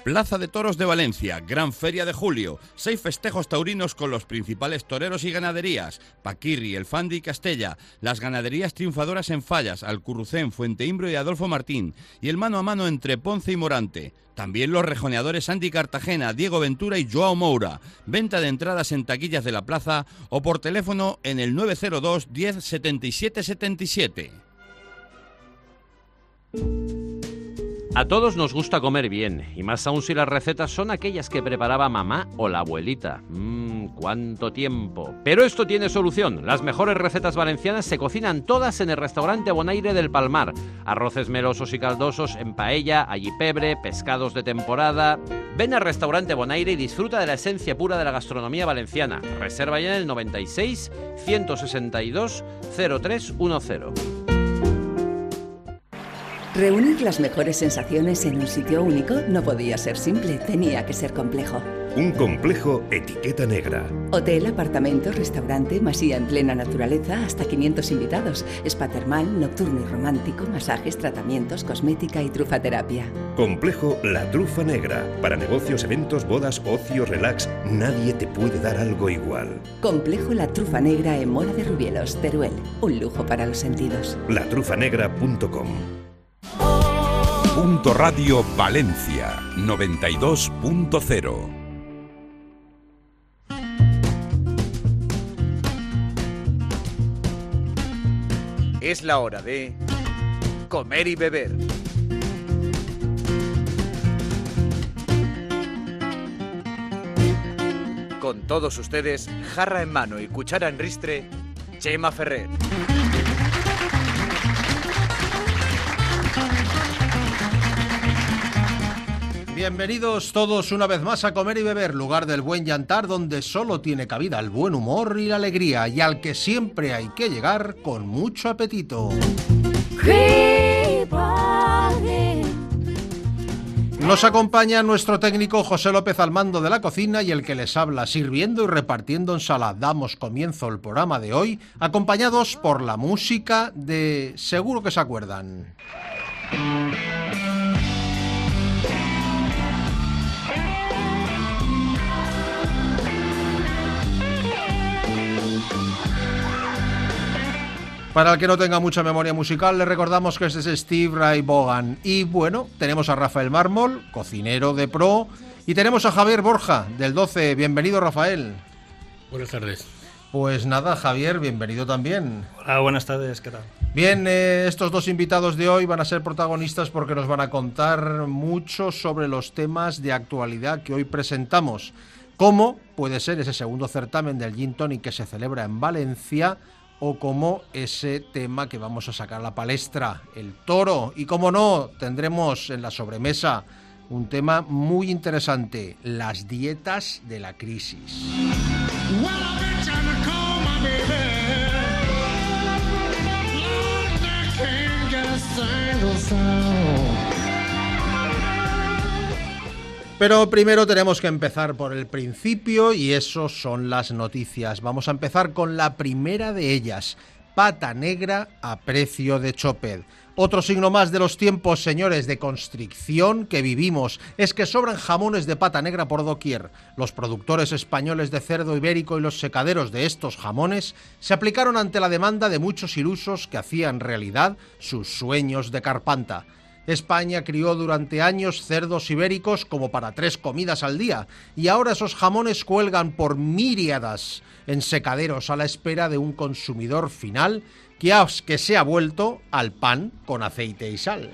Plaza de Toros de Valencia, Gran Feria de Julio, 6 festejos taurinos con los principales toreros y ganaderías, Paquirri, El Fandi y Castella, las ganaderías triunfadoras en Fallas, Alcurrucén, Fuenteimbro y Adolfo Martín, y el mano a mano entre Ponce y Morante. También los rejoneadores Andy Cartagena, Diego Ventura y Joao Moura. Venta de entradas en taquillas de la plaza o por teléfono en el 902 10 77 77. A todos nos gusta comer bien, y más aún si las recetas son aquellas que preparaba mamá o la abuelita. ¡Cuánto tiempo! Pero esto tiene solución. Las mejores recetas valencianas se cocinan todas en el restaurante Bonaire del Palmar. Arroces melosos y caldosos en paella, allipebre, pescados de temporada. Ven al restaurante Bonaire y disfruta de la esencia pura de la gastronomía valenciana. Reserva ya en el 96 162 0310. Reunir las mejores sensaciones en un sitio único no podía ser simple, tenía que ser complejo. Un complejo etiqueta negra. Hotel, apartamento, restaurante, masía en plena naturaleza, hasta 500 invitados, spa termal, nocturno y romántico, masajes, tratamientos, cosmética y trufaterapia. Complejo La Trufa Negra. Para negocios, eventos, bodas, ocio, relax, nadie te puede dar algo igual. Complejo La Trufa Negra en Mora de Rubielos, Teruel. Un lujo para los sentidos. latrufanegra.com. Punto Radio Valencia 92.0. Es la hora de comer y beber. Con todos ustedes, jarra en mano y cuchara en ristre, Chema Ferrer. Bienvenidos todos una vez más a Comer y Beber, lugar del buen yantar donde solo tiene cabida el buen humor y la alegría, y al que siempre hay que llegar con mucho apetito. Nos acompaña nuestro técnico José López al mando de la cocina y el que les habla sirviendo y repartiendo ensalada. Damos comienzo al programa de hoy, acompañados por la música de... Seguro que se acuerdan. Para el que no tenga mucha memoria musical, le recordamos que este es Steve Ray Vaughan. Y bueno, tenemos a Rafael Mármol, cocinero de pro, y tenemos a Javier Borja, del 12. Bienvenido, Rafael. Buenas tardes. Pues nada, Javier, bienvenido también. Hola, buenas tardes, ¿qué tal? Bien, estos dos invitados de hoy van a ser protagonistas porque nos van a contar mucho sobre los temas de actualidad que hoy presentamos. Como puede ser ese segundo certamen del Gin Tonic que se celebra en Valencia, o como ese tema que vamos a sacar a la palestra, el toro. Y como no, tendremos en la sobremesa un tema muy interesante, las dietas de la crisis. Pero primero tenemos que empezar por el principio y eso son las noticias. Vamos a empezar con la primera de ellas, pata negra a precio de choped. Otro signo más de los tiempos, señores, de constricción que vivimos es que sobran jamones de pata negra por doquier. Los productores españoles de cerdo ibérico y los secaderos de estos jamones se aplicaron ante la demanda de muchos ilusos que hacían realidad sus sueños de carpanta. España crió durante años cerdos ibéricos como para 3 comidas al día y ahora esos jamones cuelgan por miríadas en secaderos a la espera de un consumidor final que se ha vuelto al pan con aceite y sal.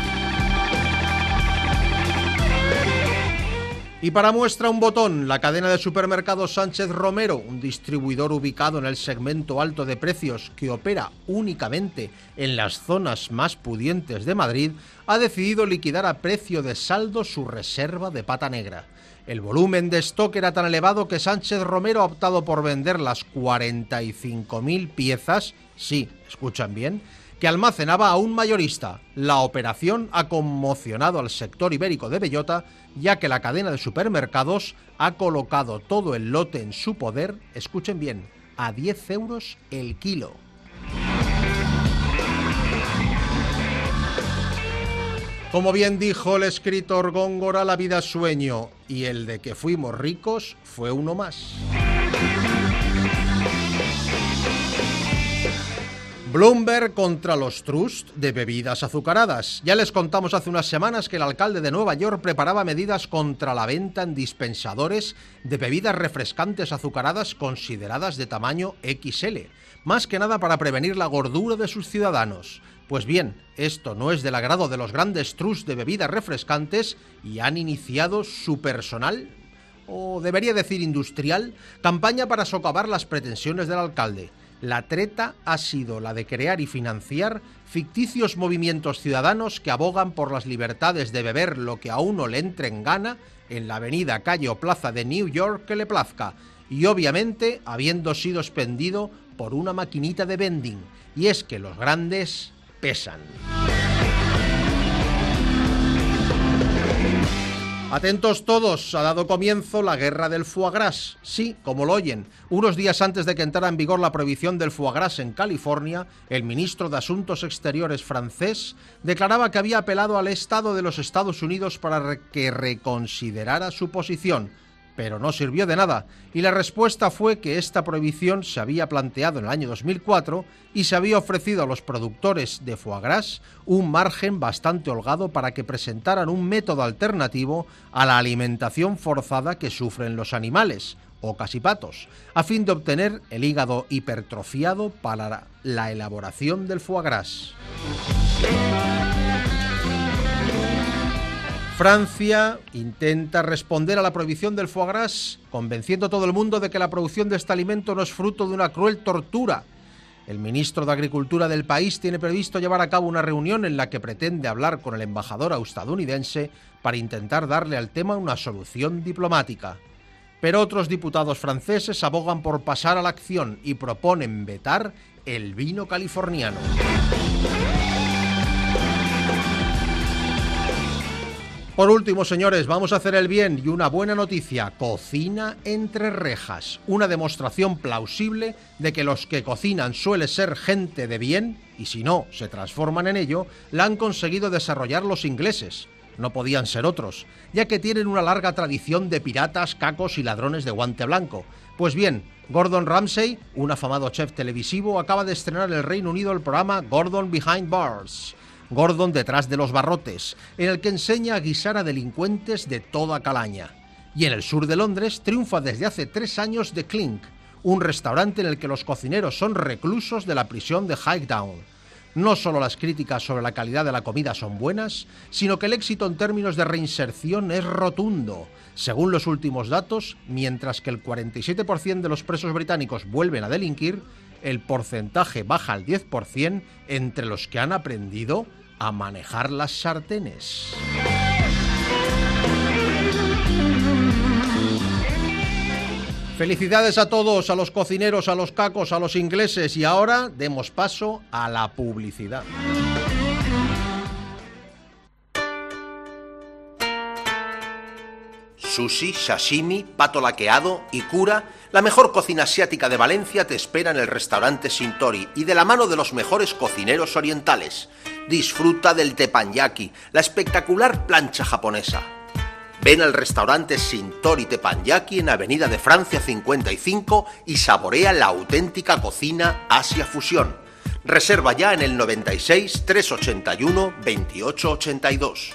Y para muestra un botón, la cadena de supermercados Sánchez Romero, un distribuidor ubicado en el segmento alto de precios que opera únicamente en las zonas más pudientes de Madrid, ha decidido liquidar a precio de saldo su reserva de pata negra. El volumen de stock era tan elevado que Sánchez Romero ha optado por vender las 45.000 piezas, sí, escuchan bien, que almacenaba a un mayorista. La operación ha conmocionado al sector ibérico de bellota, ya que la cadena de supermercados ha colocado todo el lote en su poder, escuchen bien, a 10 euros el kilo. Como bien dijo el escritor Góngora, la vida es sueño, y el de que fuimos ricos fue uno más. Bloomberg contra los trusts de bebidas azucaradas. Ya les contamos hace unas semanas que el alcalde de Nueva York preparaba medidas contra la venta en dispensadores de bebidas refrescantes azucaradas consideradas de tamaño XL, más que nada para prevenir la gordura de sus ciudadanos. Pues bien, esto no es del agrado de los grandes trusts de bebidas refrescantes y han iniciado su personal, o debería decir industrial, campaña para socavar las pretensiones del alcalde. La treta ha sido la de crear y financiar ficticios movimientos ciudadanos que abogan por las libertades de beber lo que a uno le entre en gana en la avenida, calle o plaza de New York que le plazca, y obviamente habiendo sido expendido por una maquinita de vending. Y es que los grandes pesan. Atentos todos, ha dado comienzo la guerra del foie gras. Sí, como lo oyen, unos días antes de que entrara en vigor la prohibición del foie gras en California, el ministro de Asuntos Exteriores francés declaraba que había apelado al Estado de los Estados Unidos para que reconsiderara su posición. Pero no sirvió de nada, y la respuesta fue que esta prohibición se había planteado en el año 2004 y se había ofrecido a los productores de foie gras un margen bastante holgado para que presentaran un método alternativo a la alimentación forzada que sufren los animales, ocas y patos, a fin de obtener el hígado hipertrofiado para la elaboración del foie gras. Francia intenta responder a la prohibición del foie gras, convenciendo a todo el mundo de que la producción de este alimento no es fruto de una cruel tortura. El ministro de Agricultura del país tiene previsto llevar a cabo una reunión en la que pretende hablar con el embajador estadounidense para intentar darle al tema una solución diplomática. Pero otros diputados franceses abogan por pasar a la acción y proponen vetar el vino californiano. Por último, señores, vamos a hacer el bien y una buena noticia: cocina entre rejas. Una demostración plausible de que los que cocinan suele ser gente de bien, y si no, se transforman en ello, la han conseguido desarrollar los ingleses. No podían ser otros, ya que tienen una larga tradición de piratas, cacos y ladrones de guante blanco. Pues bien, Gordon Ramsay, un afamado chef televisivo, acaba de estrenar en el Reino Unido el programa Gordon Behind Bars, Gordon detrás de los barrotes, en el que enseña a guisar a delincuentes de toda calaña. Y en el sur de Londres triunfa desde hace 3 años The Clink, un restaurante en el que los cocineros son reclusos de la prisión de Highdown. No solo las críticas sobre la calidad de la comida son buenas, sino que el éxito en términos de reinserción es rotundo. Según los últimos datos, mientras que el 47% de los presos británicos vuelven a delinquir, el porcentaje baja al 10% entre los que han aprendido a manejar las sartenes. Felicidades a todos, a los cocineros, a los cacos, a los ingleses, y ahora demos paso a la publicidad. Sushi, sashimi, pato laqueado y cura, la mejor cocina asiática de Valencia te espera en el restaurante Shintori y de la mano de los mejores cocineros orientales. Disfruta del teppanyaki, la espectacular plancha japonesa. Ven al restaurante Shintori Teppanyaki en Avenida de Francia 55 y saborea la auténtica cocina Asia Fusión. Reserva ya en el 96 381 2882.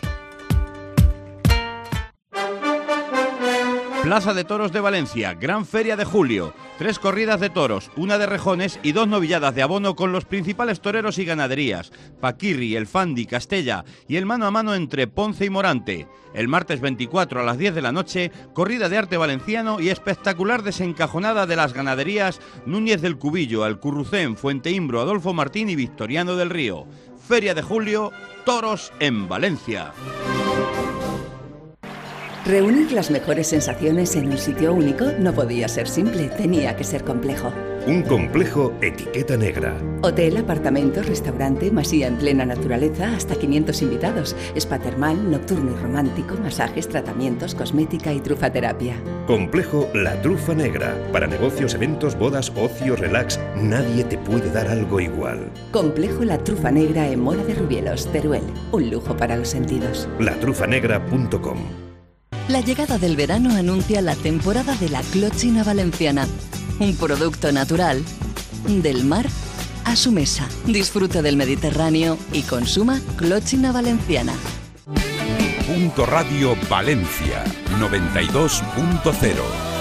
Plaza de Toros de Valencia, Gran Feria de Julio. 3 corridas de toros, 1 de rejones y 2 novilladas de abono con los principales toreros y ganaderías: Paquirri, El Fandi, Castella, y el mano a mano entre Ponce y Morante. El martes 24 a las 10 de la noche, corrida de arte valenciano y espectacular desencajonada de las ganaderías Núñez del Cubillo, Alcurrucén, Fuenteimbro, Adolfo Martín y Victoriano del Río. Feria de Julio, toros en Valencia. Reunir las mejores sensaciones en un sitio único no podía ser simple, tenía que ser complejo. Un complejo etiqueta negra. Hotel, apartamento, restaurante, masía en plena naturaleza, hasta 500 invitados. Spa termal, nocturno y romántico, masajes, tratamientos, cosmética y trufaterapia. Complejo La Trufa Negra. Para negocios, eventos, bodas, ocio, relax, nadie te puede dar algo igual. Complejo La Trufa Negra en Mora de Rubielos, Teruel. Un lujo para los sentidos. latrufanegra.com. La llegada del verano anuncia la temporada de la clochina valenciana. Un producto natural del mar a su mesa. Disfrute del Mediterráneo y consuma clochina valenciana. Punto Radio Valencia 92.0.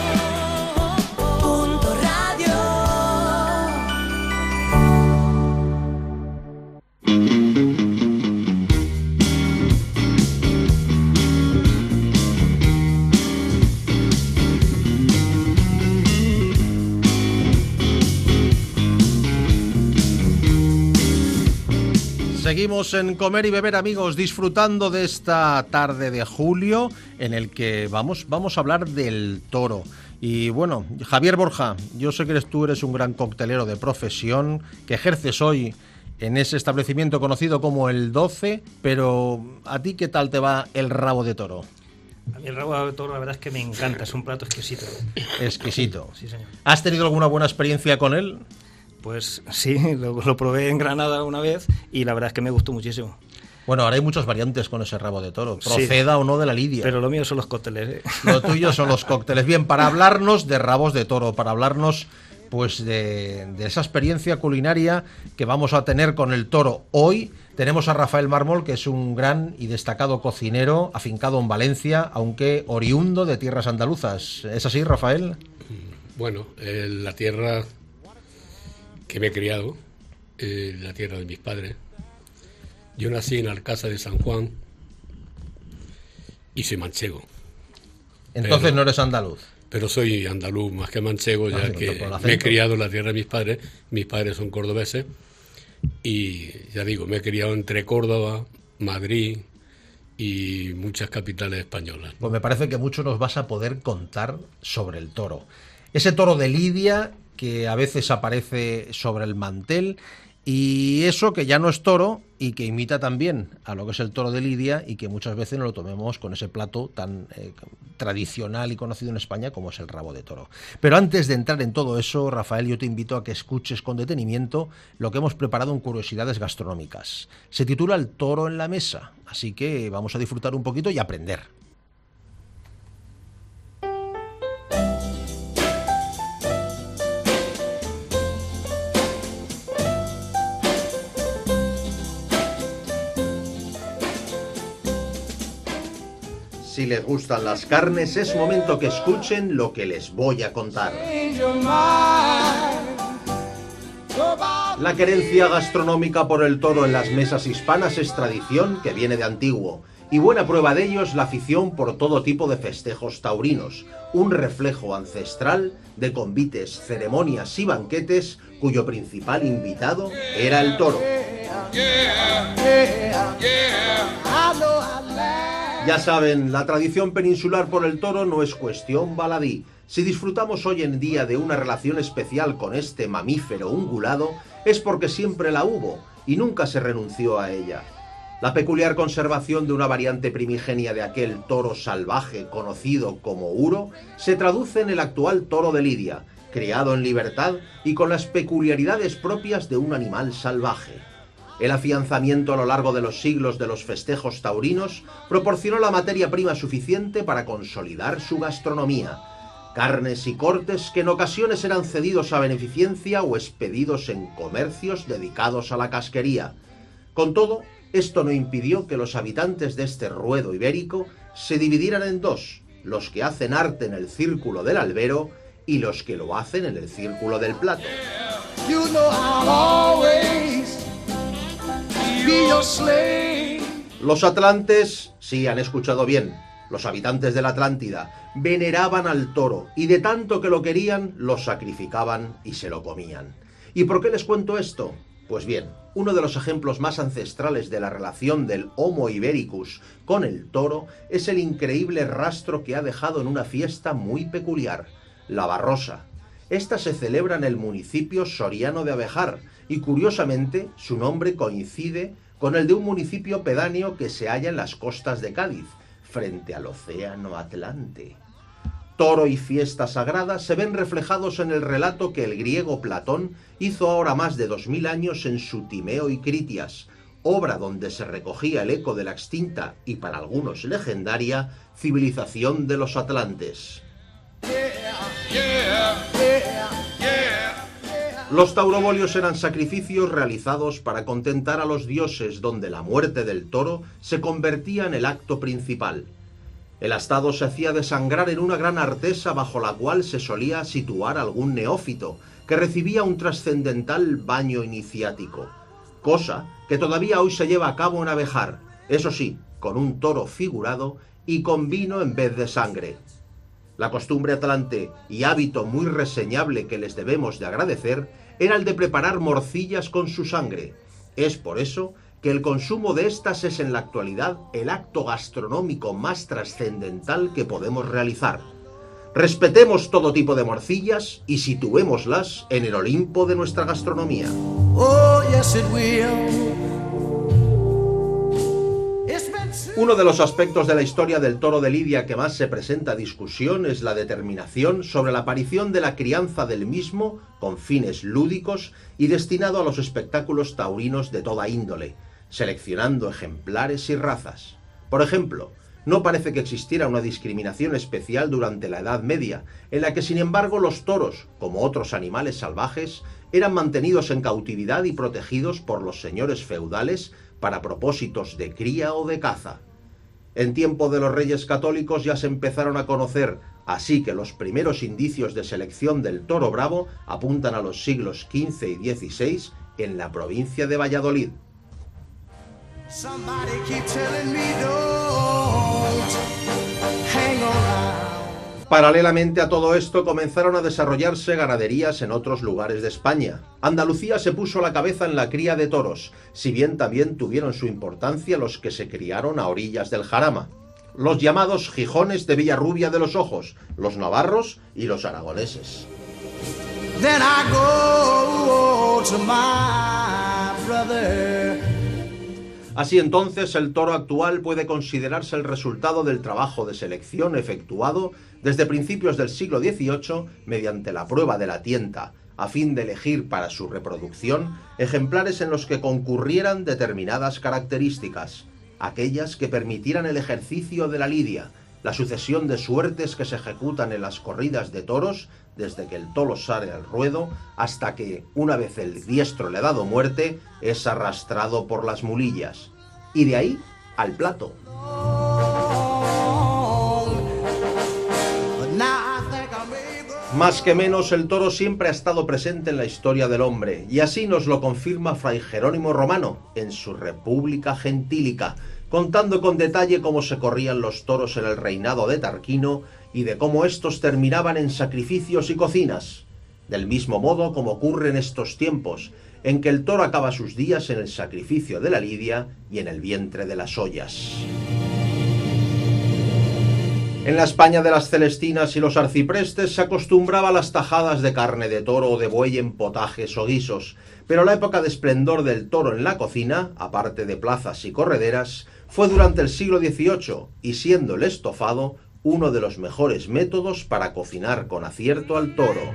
Seguimos en Comer y Beber, amigos, disfrutando de esta tarde de julio en el que vamos a hablar del toro. Y bueno, Javier Borja, yo sé que tú eres un gran coctelero de profesión, que ejerces hoy en ese establecimiento conocido como El 12, pero ¿a ti qué tal te va el rabo de toro? A mí el rabo de toro la verdad es que me encanta, es un plato exquisito. Exquisito. Sí, señor. ¿Has tenido alguna buena experiencia con él? Pues sí, lo probé en Granada una vez y la verdad es que me gustó muchísimo. Bueno, ahora hay muchas variantes con ese rabo de toro, proceda o no de la lidia. Pero lo mío son los cócteles, ¿eh? Lo tuyo son los cócteles. Bien, para hablarnos de rabos de toro, para hablarnos pues de esa experiencia culinaria que vamos a tener con el toro hoy, tenemos a Rafael Mármol, que es un gran y destacado cocinero, afincado en Valencia, aunque oriundo de tierras andaluzas. ¿Es así, Rafael? Bueno, la tierra que me he criado, la tierra de mis padres. Yo nací en Alcázar de San Juan y soy manchego. Entonces pero, no eres andaluz. Pero soy andaluz más que manchego, ya que me he criado en la tierra de mis padres. Mis padres son cordobeses y ya digo, me he criado entre Córdoba, Madrid y muchas capitales españolas. Pues me parece que mucho nos vas a poder contar sobre el toro. Ese toro de Lidia que a veces aparece sobre el mantel, y eso que ya no es toro y que imita también a lo que es el toro de Lidia y que muchas veces no lo tomemos con ese plato tan tradicional y conocido en España como es el rabo de toro. Pero antes de entrar en todo eso, Rafael, yo te invito a que escuches con detenimiento lo que hemos preparado en Curiosidades Gastronómicas. Se titula El toro en la mesa, así que vamos a disfrutar un poquito y aprender. Si les gustan las carnes, es momento que escuchen lo que les voy a contar. La querencia gastronómica por el toro en las mesas hispanas es tradición que viene de antiguo, y buena prueba de ello es la afición por todo tipo de festejos taurinos, un reflejo ancestral de convites, ceremonias y banquetes cuyo principal invitado era el toro. Ya saben, la tradición peninsular por el toro no es cuestión baladí. Si disfrutamos hoy en día de una relación especial con este mamífero ungulado, es porque siempre la hubo y nunca se renunció a ella. La peculiar conservación de una variante primigenia de aquel toro salvaje conocido como uro se traduce en el actual toro de Lidia, criado en libertad y con las peculiaridades propias de un animal salvaje. El afianzamiento a lo largo de los siglos de los festejos taurinos proporcionó la materia prima suficiente para consolidar su gastronomía. Carnes y cortes que en ocasiones eran cedidos a beneficencia o expedidos en comercios dedicados a la casquería. Con todo, esto no impidió que los habitantes de este ruedo ibérico se dividieran en dos, los que hacen arte en el círculo del albero y los que lo hacen en el círculo del plato. Los atlantes, sí, han escuchado bien, los habitantes de la Atlántida, veneraban al toro y de tanto que lo querían, lo sacrificaban y se lo comían. ¿Y por qué les cuento esto? Pues bien, Uno de los ejemplos más ancestrales de la relación del Homo ibericus con el toro es el increíble rastro que ha dejado en una fiesta muy peculiar, la Barrosa. Esta se celebra en el municipio soriano de Abejar y, curiosamente, su nombre coincide con el de un municipio pedáneo que se halla en las costas de Cádiz, frente al océano Atlante. Toro y fiesta sagrada se ven reflejados en el relato que el griego Platón hizo ahora más de 2000 años en su Timeo y Critias, obra donde se recogía el eco de la extinta y para algunos legendaria civilización de los atlantes. Los taurobolios eran sacrificios realizados para contentar a los dioses, donde la muerte del toro se convertía en el acto principal. El astado se hacía desangrar en una gran artesa bajo la cual se solía situar algún neófito, que recibía un trascendental baño iniciático, cosa que todavía hoy se lleva a cabo en Abejar, eso sí, con un toro figurado y con vino en vez de sangre. La costumbre atlante y hábito muy reseñable que les debemos de agradecer era el de preparar morcillas con su sangre. Es por eso que el consumo de estas es en la actualidad el acto gastronómico más trascendental que podemos realizar. Respetemos todo tipo de morcillas y situémoslas en el Olimpo de nuestra gastronomía. Oh, yes it will. Uno de los aspectos de la historia del toro de Lidia que más se presenta a discusión es la determinación sobre la aparición de la crianza del mismo con fines lúdicos y destinado a los espectáculos taurinos de toda índole, seleccionando ejemplares y razas. Por ejemplo, no parece que existiera una discriminación especial durante la Edad Media, en la que sin embargo los toros, como otros animales salvajes, eran mantenidos en cautividad y protegidos por los señores feudales para propósitos de cría o de caza. En tiempo de los reyes católicos ya se empezaron a conocer, así que los primeros indicios de selección del toro bravo apuntan a los siglos XV y XVI en la provincia de Valladolid. Paralelamente a todo esto comenzaron a desarrollarse ganaderías en otros lugares de España. Andalucía se puso la cabeza en la cría de toros, si bien también tuvieron su importancia los que se criaron a orillas del Jarama, los llamados Gijones de Villarrubia de los Ojos, los navarros y los aragoneses. Then I go to my brother. Así entonces, el toro actual puede considerarse el resultado del trabajo de selección efectuado desde principios del siglo XVIII mediante la prueba de la tienta, a fin de elegir para su reproducción ejemplares en los que concurrieran determinadas características, aquellas que permitieran el ejercicio de la lidia, la sucesión de suertes que se ejecutan en las corridas de toros, desde que el toro sale al ruedo hasta que, una vez el diestro le ha dado muerte, es arrastrado por las mulillas. Y de ahí al plato. Más que menos, el toro siempre ha estado presente en la historia del hombre, y así nos lo confirma Fray Jerónimo Romano en su República Gentílica, contando con detalle cómo se corrían los toros en el reinado de Tarquino y de cómo estos terminaban en sacrificios y cocinas, del mismo modo como ocurre en estos tiempos, en que el toro acaba sus días en el sacrificio de la lidia y en el vientre de las ollas. En la España de las Celestinas y los arciprestes se acostumbraba a las tajadas de carne de toro o de buey en potajes o guisos, pero la época de esplendor del toro en la cocina, aparte de plazas y correderas, fue durante el siglo XVIII, y siendo el estofado uno de los mejores métodos para cocinar con acierto al toro.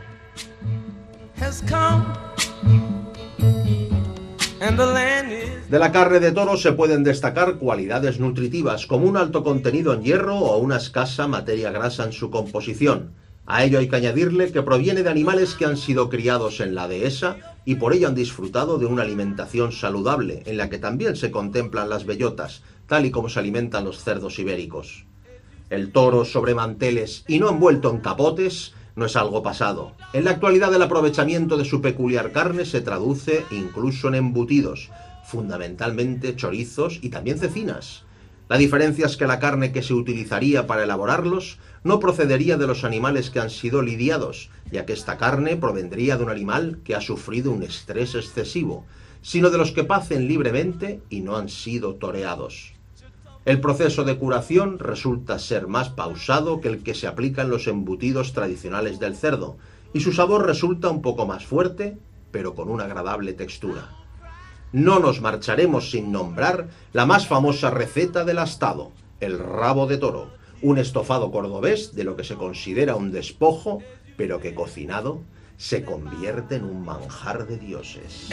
De la carne de toro se pueden destacar cualidades nutritivas, como un alto contenido en hierro o una escasa materia grasa en su composición. A ello hay que añadirle que proviene de animales que han sido criados en la dehesa y por ello han disfrutado de una alimentación saludable, en la que también se contemplan las bellotas, tal y como se alimentan los cerdos ibéricos. El toro sobre manteles y no envuelto en capotes no es algo pasado. En la actualidad el aprovechamiento de su peculiar carne se traduce incluso en embutidos, fundamentalmente chorizos y también cecinas. La diferencia es que la carne que se utilizaría para elaborarlos no procedería de los animales que han sido lidiados, ya que esta carne provendría de un animal que ha sufrido un estrés excesivo, sino de los que pacen libremente y no han sido toreados. El proceso de curación resulta ser más pausado que el que se aplica en los embutidos tradicionales del cerdo, y su sabor resulta un poco más fuerte, pero con una agradable textura. No nos marcharemos sin nombrar la más famosa receta del astado, el rabo de toro, un estofado cordobés de lo que se considera un despojo, pero que cocinado se convierte en un manjar de dioses.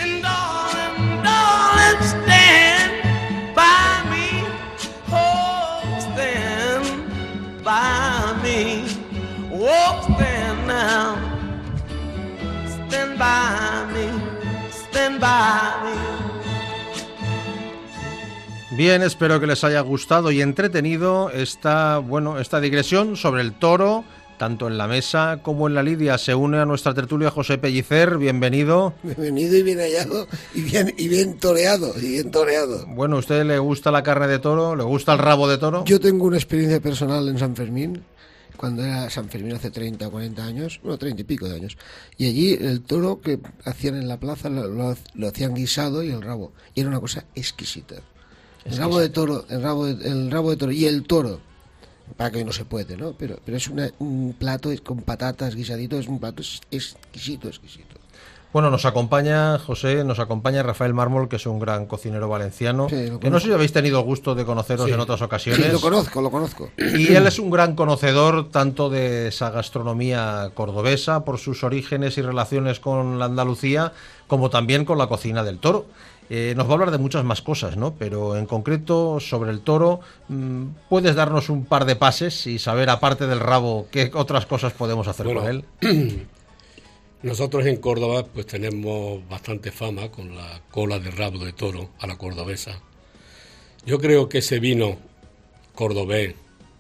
Bien, espero que les haya gustado y entretenido esta digresión sobre el toro, tanto en la mesa como en la lidia. Se une a nuestra tertulia José Pellicer, bienvenido. Bienvenido y bien hallado y bien toreado, Bueno, ¿a usted le gusta la carne de toro? ¿Le gusta el rabo de toro? Yo tengo una experiencia personal en San Fermín, cuando era San Fermín hace 30 o 40 años, 30 y pico de años, y allí el toro que hacían en la plaza lo hacían guisado y el rabo, y era una cosa exquisita. El rabo de toro y el toro, para que no se puede, ¿no? Pero es un plato con patatas, guisadito, es un plato exquisito. Bueno, nos acompaña Rafael Mármol, que es un gran cocinero valenciano, que no sé si habéis tenido el gusto de conoceros en otras ocasiones. Sí, lo conozco. Y él es un gran conocedor tanto de esa gastronomía cordobesa, por sus orígenes y relaciones con la Andalucía, como también con la cocina del toro. Nos va a hablar de muchas más cosas, ¿no? Pero en concreto sobre el toro, ¿puedes darnos un par de pases y saber, aparte del rabo, qué otras cosas podemos hacer con él? Nosotros en Córdoba pues tenemos bastante fama con la cola de rabo de toro a la cordobesa. Yo creo que ese vino cordobés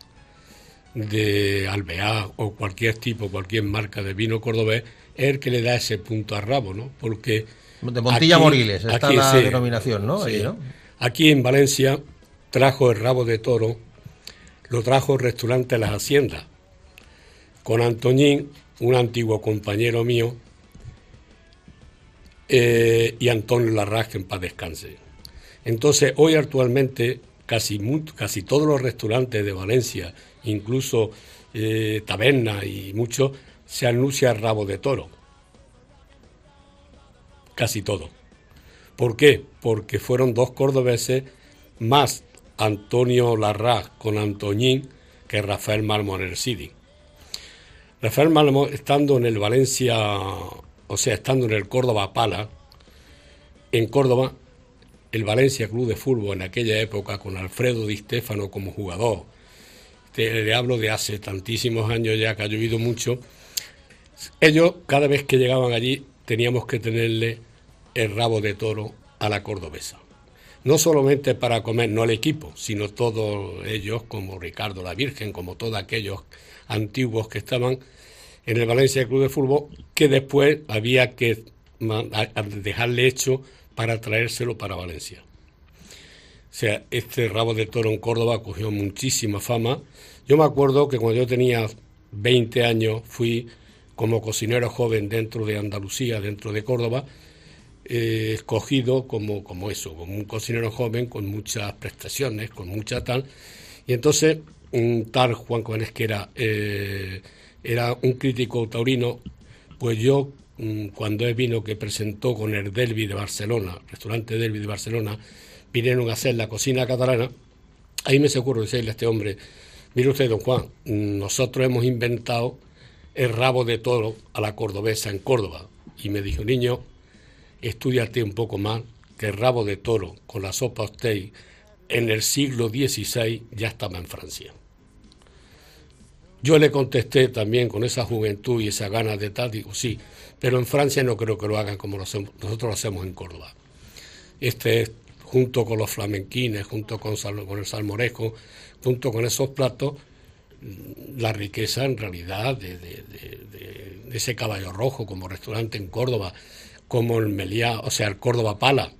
de Alvear o cualquier marca de vino cordobés es el que le da ese punto al rabo, ¿no? Porque de Montilla Moriles está la denominación, ¿no? Sí. Ahí, ¿no? Aquí en Valencia trajo el rabo de toro, lo trajo el restaurante Las Haciendas, con Antoñín, un antiguo compañero mío, y Antonio Larraz, que en paz descanse. Entonces, hoy actualmente casi todos los restaurantes de Valencia, incluso tabernas y muchos, se anuncia rabo de toro. Casi todo. ¿Por qué? Porque fueron dos cordobeses más Antonio Larraz con Antoñín que Rafael Mármol en el City. Rafael Mármol, estando en el Valencia, estando en el Córdoba Pala, en Córdoba, el Valencia Club de Fútbol en aquella época, con Alfredo Di Stéfano como jugador, le hablo de hace tantísimos años ya, que ha llovido mucho, ellos cada vez que llegaban allí teníamos que tenerle el rabo de toro a la cordobesa. No solamente para comer, no el equipo, sino todos ellos, como Ricardo la Virgen, como todos aquellos antiguos que estaban en el Valencia Club de Fútbol, que después había que dejarle hecho para traérselo para Valencia. O sea, este rabo de toro en Córdoba cogió muchísima fama. Yo me acuerdo que cuando yo tenía 20 años fui como cocinero joven dentro de Andalucía, dentro de Córdoba, escogido como un cocinero joven con muchas prestaciones, con mucha tal. Y entonces un tal Juan Cobanes, que era un crítico taurino, pues yo, cuando él vino, que presentó con el Derby de Barcelona, restaurante Derby de Barcelona, vinieron a hacer la cocina catalana, ahí me se ocurrió decirle a este hombre: mire usted, don Juan, nosotros hemos inventado el rabo de toro a la cordobesa en Córdoba. Y me dijo: niño, estúdiate un poco más, que el rabo de toro con la sopa ostei en el siglo XVI ya estaba en Francia. Yo le contesté también con esa juventud y esa ganas de tal, digo, sí, pero en Francia no creo que lo hagan como nosotros lo hacemos en Córdoba. Junto con los flamenquines, junto con el salmorejo, junto con esos platos, la riqueza en realidad de ese Caballo Rojo como restaurante en Córdoba, como el Meliá, el Córdoba Pala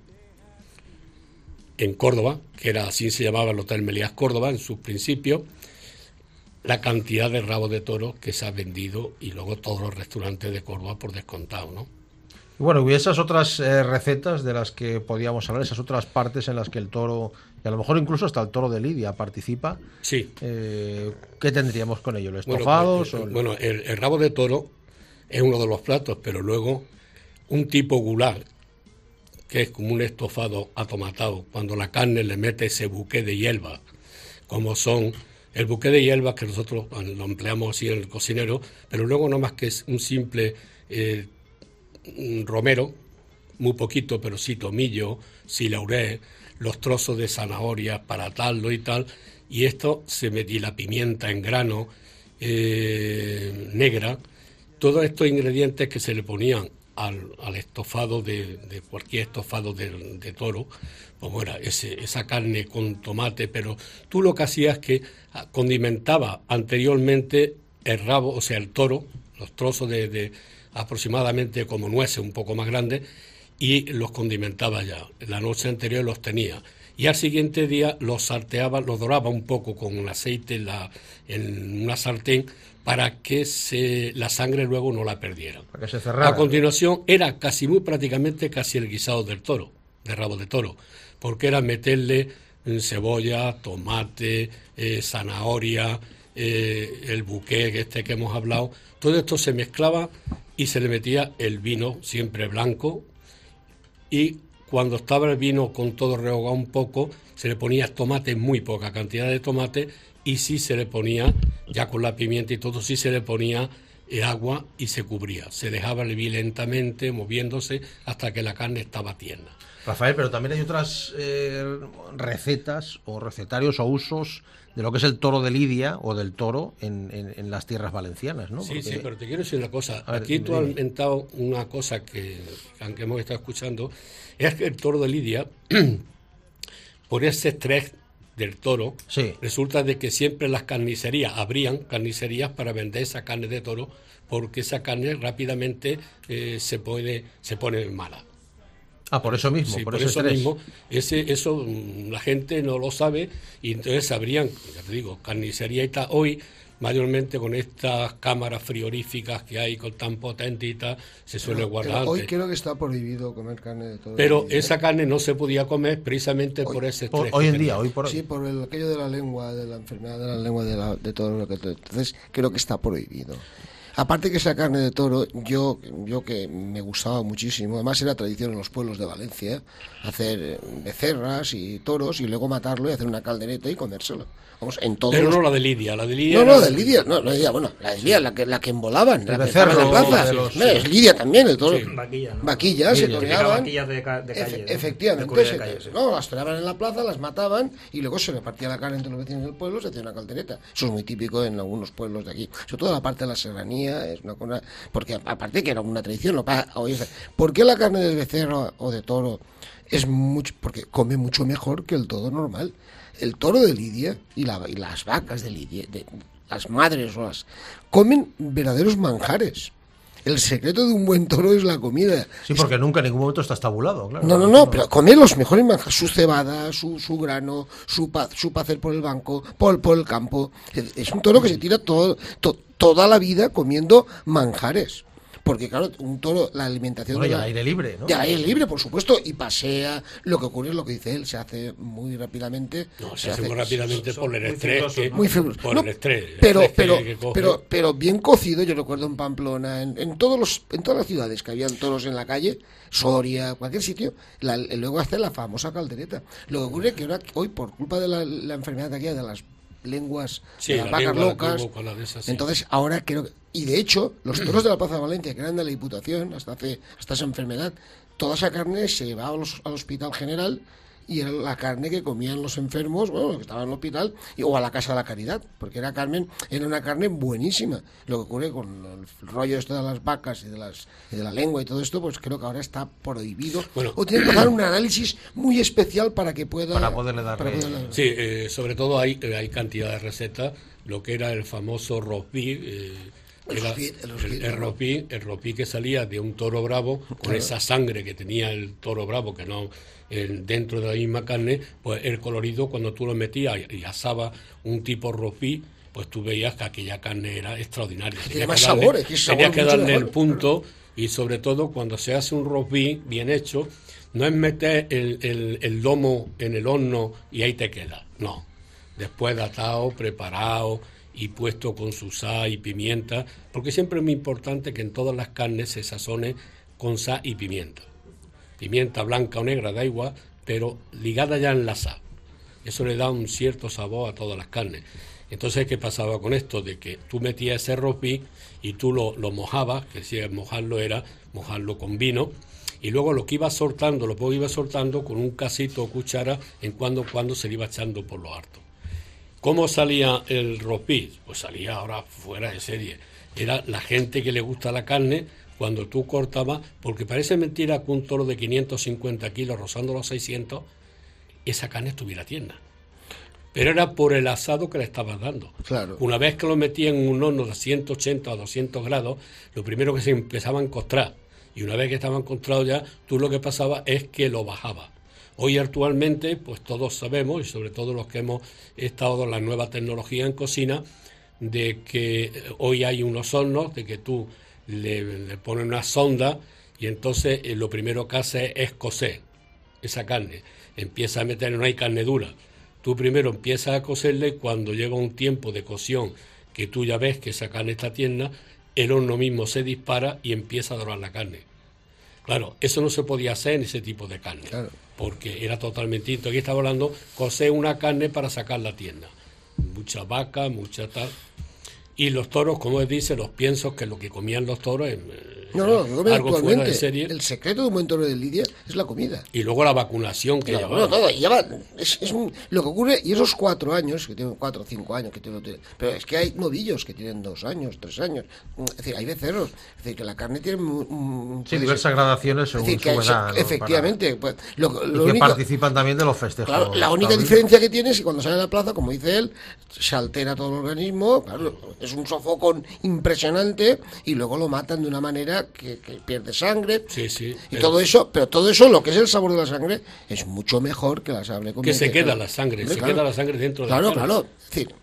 en Córdoba, que era así se llamaba el Hotel Meliás Córdoba en sus principios, la cantidad de rabos de toro que se ha vendido, y luego todos los restaurantes de Córdoba por descontado, ¿no? Bueno, y esas otras recetas de las que podíamos hablar, esas otras partes en las que el toro, y a lo mejor incluso hasta el toro de Lidia participa. Sí. ¿Qué tendríamos con ello? ¿Los estofados? Bueno, el rabo de toro es uno de los platos, pero luego un tipo goulash, que es como un estofado atomatado, cuando la carne le mete ese buque de hierbas, como son el buque de hierbas que nosotros lo empleamos así en el cocinero, pero luego no más que es un simple romero, muy poquito, pero sí tomillo, sí laurel, los trozos de zanahoria para atarlo y tal, y esto se metía la pimienta en grano, negra, todos estos ingredientes que se le ponían al estofado de cualquier estofado de toro, como era esa carne con tomate, pero tú lo que hacías es que condimentaba anteriormente el rabo, o sea, el toro, los trozos de aproximadamente como nueces, un poco más grandes, y los condimentaba ya. La noche anterior los tenía. Y al siguiente día los salteaba, los doraba un poco con un aceite en una sartén para que la sangre luego no la perdiera. Para que se cerrara. A continuación era prácticamente el guisado del toro, de rabo de toro, porque era meterle cebolla, tomate, zanahoria, el buque que hemos hablado. Todo esto se mezclaba y se le metía el vino, siempre blanco, y cuando estaba el vino con todo rehogado un poco, se le ponía tomate, muy poca cantidad de tomate, y sí se le ponía, ya con la pimienta y todo, sí se le ponía agua y se cubría. Se dejaba hervir lentamente, moviéndose, hasta que la carne estaba tierna. Rafael, pero también hay otras recetas o recetarios o usos de lo que es el toro de Lidia o del toro en las tierras valencianas, ¿no? Sí, sí, pero te quiero decir una cosa. Aquí tú has inventado una cosa que aunque hemos estado escuchando, es que el toro de Lidia, por ese estrés del toro, sí, resulta de que siempre las carnicerías, habrían carnicerías para vender esa carne de toro, porque esa carne rápidamente se pone mala. Por eso mismo, sí, por eso mismo, eso la gente no lo sabe, y entonces habrían, ya te digo, carnicería y tal. Hoy, mayormente con estas cámaras frigoríficas que hay con tan potentes y tal, se suele guardar. Hoy creo que está prohibido comer carne de toro. Pero esa carne no se podía comer precisamente por ese estrés. Hoy en día, Sí, por aquello de la lengua, de la enfermedad de la lengua, de todo lo que... Entonces, creo que está prohibido. Aparte que esa carne de toro, yo que me gustaba muchísimo, además era tradición en los pueblos de Valencia, hacer becerras y toros y luego matarlo y hacer una caldereta y comérselo. Vamos, en todos pero los... no la de Lidia, la de Lidia... No, la de Lidia, la que embolaban, la becerra en la plaza. Es Lidia también, el toro. Sí, vaquilla, ¿no? Vaquillas, se toreaban. Vaquillas de calle, efectivamente, de calle, sí. las toreaban en la plaza, las mataban y luego se repartía la carne entre los vecinos del pueblo, se hacía una caldereta. Eso es muy típico en algunos pueblos de aquí. Sobre todo la parte de la serranía, es una cosa... Porque aparte que era una tradición, ¿por qué la carne del becerro o de toro es mucho? Porque come mucho mejor que el toro normal. El toro de Lidia y las vacas de Lidia, las madres comen verdaderos manjares. El secreto de un buen toro es la comida. Sí, porque nunca en ningún momento está estabulado, claro. No, pero comer los mejores manjares, su cebada, su grano, su pacer por el banco, por el campo. Es un toro que se tira toda la vida comiendo manjares. Porque claro, un toro, la alimentación... Bueno, y al aire libre, ¿no? De aire libre, por supuesto, y pasea. Lo que ocurre es lo que dice él, se hace muy rápidamente... No, se hace muy rápidamente por el estrés. Muy fibroso. Por el estrés. Pero bien cocido, yo recuerdo en Pamplona, en todas las ciudades que habían toros en la calle, Soria, cualquier sitio, luego hace la famosa caldereta. Lo que ocurre es que hoy, por culpa de la enfermedad de aquí, de las lenguas, sí, de las vacas locas, sí. Entonces ahora creo que... Y de hecho, los toros de la Plaza de Valencia, que eran de la Diputación hasta esa enfermedad, toda esa carne se llevaba al Hospital General y era la carne que comían los enfermos, bueno, que estaban en el hospital, o a la Casa de la Caridad, porque era una carne buenísima. Lo que ocurre con el rollo esto de las vacas y de la lengua y todo esto, pues creo que ahora está prohibido. Bueno, o tiene que hacer un análisis muy especial para que pueda... Para poderle dar... Sí, sobre todo hay cantidad de recetas, lo que era el famoso roast beef, el roast beef que salía de un toro bravo, con esa sangre que tenía el toro bravo, que no... dentro de la misma carne, pues el colorido, cuando tú lo metías y asaba un tipo roast beef, pues tú veías que aquella carne era extraordinaria. Tiene más sabor, tenías que darle el punto, y sobre todo cuando se hace un roast beef bien hecho, no es meter el lomo en el horno y ahí te queda, no. Después datado, preparado y puesto con su sal y pimienta, porque siempre es muy importante que en todas las carnes se sazone con sal y pimienta. Pimienta blanca o negra, da igual, pero ligada ya en la sal. Eso le da un cierto sabor a todas las carnes. Entonces, ¿qué pasaba con esto? De que tú metías ese roast beef y tú lo mojabas, que si mojarlo era mojarlo con vino, y luego lo que ibas soltando, lo que ibas soltando con un casito o cuchara, en cuando se le iba echando por lo harto. ¿Cómo salía el roast beef? Pues salía ahora fuera de serie. Era la gente que le gusta la carne, cuando tú cortabas, porque parece mentira que un toro de 550 kilos, rozando los 600, esa carne estuviera tierna. Pero era por el asado que le estabas dando. Claro. Una vez que lo metía en un horno de 180 o 200 grados, lo primero que se empezaba a encostrar. Y una vez que estaba encontrado ya, tú lo que pasaba es que lo bajabas. Hoy actualmente, pues todos sabemos, y sobre todo los que hemos estado en la nueva tecnología en cocina, de que hoy hay unos hornos, de que tú le pones una sonda y entonces lo primero que hace es cocer esa carne. Empieza a meter, no hay carne dura. Tú primero empiezas a cocerla y cuando llega un tiempo de cocción que tú ya ves que esa carne está tierna, el horno mismo se dispara y empieza a dorar la carne. Claro, eso no se podía hacer en ese tipo de carne, claro, porque era totalmente distinto. Aquí estaba hablando, cocer una carne para sacarla tierna. Mucha vaca, mucha tal. Y los toros, como él dice, los piensos que lo que comían los toros es algo fuera de serie. El secreto de un buen toro de lidia es la comida. Y luego la vacunación que lleva. Bueno, todo. Lo que ocurre, y esos 4 años, que tienen 4 o 5 años, pero es que hay novillos que tienen 2 años, 3 años. Es decir, hay becerros. Es decir, que la carne tiene diversas gradaciones según su edad. Efectivamente. Pues, y que participan también de los festejos. Claro, la única diferencia que tiene es que cuando sale a la plaza, como dice él, se altera todo el organismo. Claro, es un sofocón impresionante y luego lo matan de una manera que pierde sangre. Sí, y todo eso, pero todo eso, lo que es el sabor de la sangre, es mucho mejor que la sangre que se queda la sangre, queda la sangre dentro de la carne. Claro. Es decir,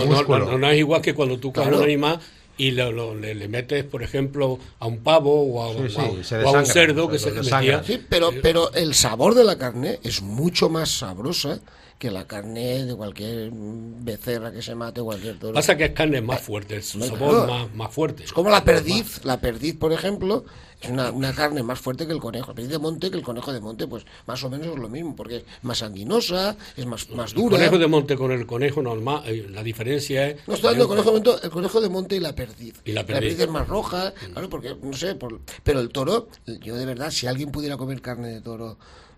no es igual que cuando tú coges un animal y le metes, por ejemplo, a un pavo o a un cerdo que se le metía. Sí, pero el sabor de la carne es mucho más sabrosa que la carne de cualquier becerra que se mate, cualquier toro. Pasa que es carne más fuerte, su sabor más fuerte. Es como la perdiz, por ejemplo, es una carne más fuerte que el conejo. La perdiz de monte, que el conejo de monte, pues más o menos es lo mismo, porque es más sanguinosa, es más dura. El conejo de monte con el conejo normal, la diferencia es... No, estoy hablando el conejo de monte y la perdiz. La perdiz es más roja, claro, porque, no sé, pero el toro, yo de verdad, si alguien pudiera comer carne de toro...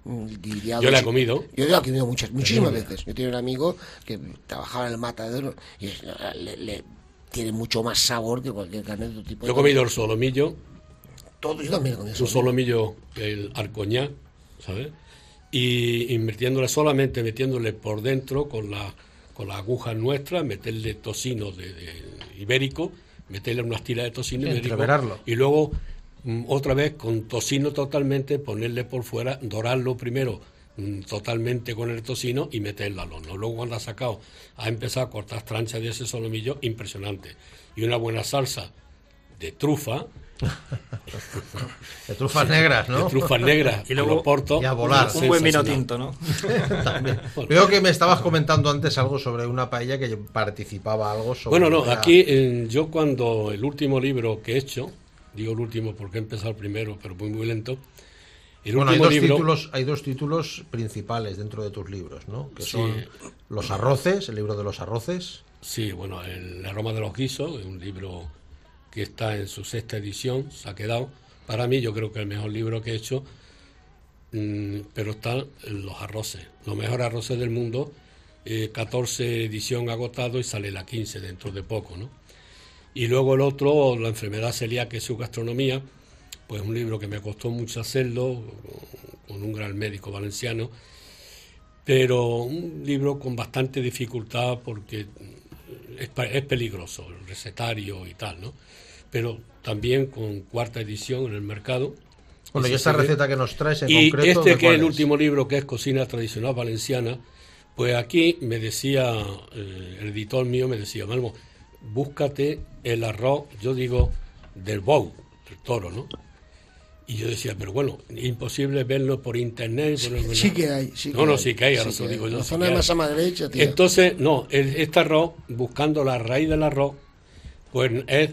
Yo la he comido. Yo la he comido muchísimas veces. Yo tenía un amigo que trabajaba en el matadero y le tiene mucho más sabor que cualquier carne de otro tipo. Yo he comido el solomillo. Yo también he comido un solomillo, el arcoñá, ¿sabes? Y metiéndole por dentro con la aguja nuestra, meterle tocino de ibérico, meterle unas tiras de tocino ibérico y luego otra vez con tocino totalmente, ponerle por fuera, dorarlo primero totalmente con el tocino y meterlo al horno. Luego cuando ha empezado a cortar tranchas de ese solomillo, impresionante. Y una buena salsa de trufa. De trufas negras, ¿no? De trufas negras. Y luego y a volar. Un buen vino tinto, ¿no? También. Bueno. Veo que me estabas comentando antes algo sobre una paella que participaba algo sobre... Bueno, aquí yo cuando el último libro que he hecho, digo el último porque he empezado el primero, pero muy lento. Hay dos títulos principales dentro de tus libros, ¿no? Que son Los arroces, el libro de los arroces. Sí, bueno, El aroma de los guisos, es un libro que está en su 6ª edición, se ha quedado. Para mí, yo creo que es el mejor libro que he hecho, pero están los arroces, los mejores arroces del mundo, 14 edición agotado y sale la 15 dentro de poco, ¿no? Y luego el otro, La enfermedad celíaca y su gastronomía, pues un libro que me costó mucho hacerlo, con un gran médico valenciano, pero un libro con bastante dificultad porque es peligroso, el recetario y tal, ¿no? Pero también con 4ª edición en el mercado. Bueno, y esta receta que nos traes en y concreto... que es el último libro, que es Cocina Tradicional Valenciana, Pues aquí me decía, el editor mío me decía, Malmo, búscate el arroz, yo digo, del bou, del toro, ¿no? Y yo decía, pero bueno, imposible verlo por internet. Sí que hay. Sí que hay, ahora se lo digo yo. La zona de Massamagrell, tío. Entonces, no, este arroz, buscando la raíz del arroz, pues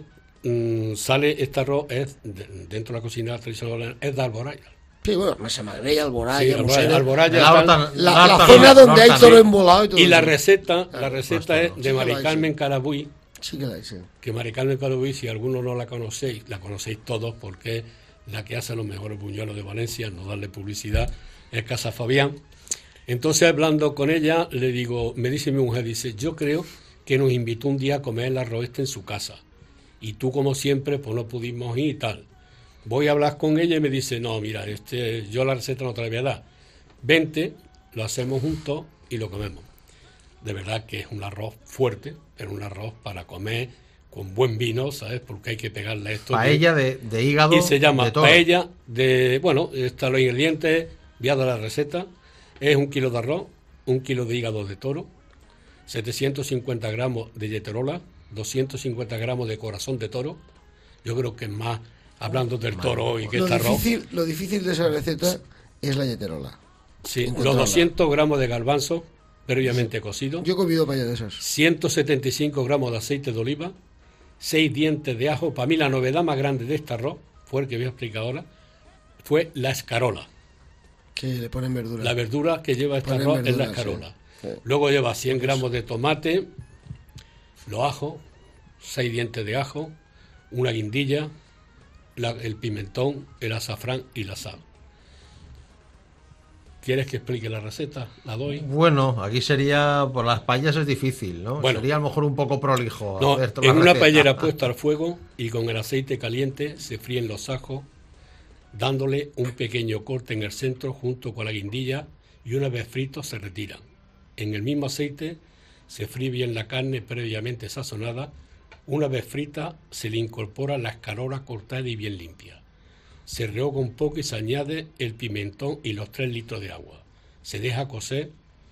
sale este arroz, dentro de la cocina tradicional, es de Alboraya. Sí, bueno, Massamagrell, Alboraya, la zona donde hay toro embolado y todo. Y la receta es de Mari Carmen Carabuy. Sí que la hay, sí. Que Mari Carmen Carabuy, si alguno no la conocéis todos, porque es la que hace los mejores buñuelos de Valencia, no darle publicidad, es Casa Fabián. Entonces, hablando con ella, le digo, me dice mi mujer, dice, yo creo que nos invitó un día a comer el arroz en su casa. Y tú, como siempre, pues no pudimos ir y tal. Voy a hablar con ella y me dice, no, mira, yo la receta no te la voy a dar. Vente, lo hacemos juntos y lo comemos. De verdad que es un arroz fuerte, pero un arroz para comer con buen vino, ¿sabes? Porque hay que pegarle a esto. Paella de hígado. Y se llama paella están los ingredientes, voy a dar la receta. Es 1 kilo de arroz, 1 kilo de hígado de toro, 750 gramos de yeterola, 250 gramos de corazón de toro. Yo creo que es más, hablando del toro y que está arroz. Lo difícil de esa receta es la yeterola. Sí, los 200 gramos de garbanzo previamente cocido. Yo he comido paella de esas. 175 gramos de aceite de oliva, 6 dientes de ajo. Para mí la novedad más grande de este arroz, fue el que voy a explicar ahora, fue la escarola. Que le ponen verdura. La verdura que lleva este arroz es la escarola. Sí. Luego lleva 100 gramos de tomate, los ajos, 6 dientes de ajo, una guindilla, el pimentón, el azafrán y la sal. ¿Quieres que explique la receta? ¿La doy? Bueno, aquí sería, por las paellas es difícil, ¿no? Bueno, sería a lo mejor un poco prolijo. No, en una paellera puesta al fuego y con el aceite caliente se fríen los ajos, dándole un pequeño corte en el centro junto con la guindilla, y una vez fritos se retiran. En el mismo aceite se fríe bien la carne previamente sazonada. Una vez frita se le incorpora la escarola cortada y bien limpia. Se rehoga un poco y se añade el pimentón y los 3 litros de agua. Se deja cocer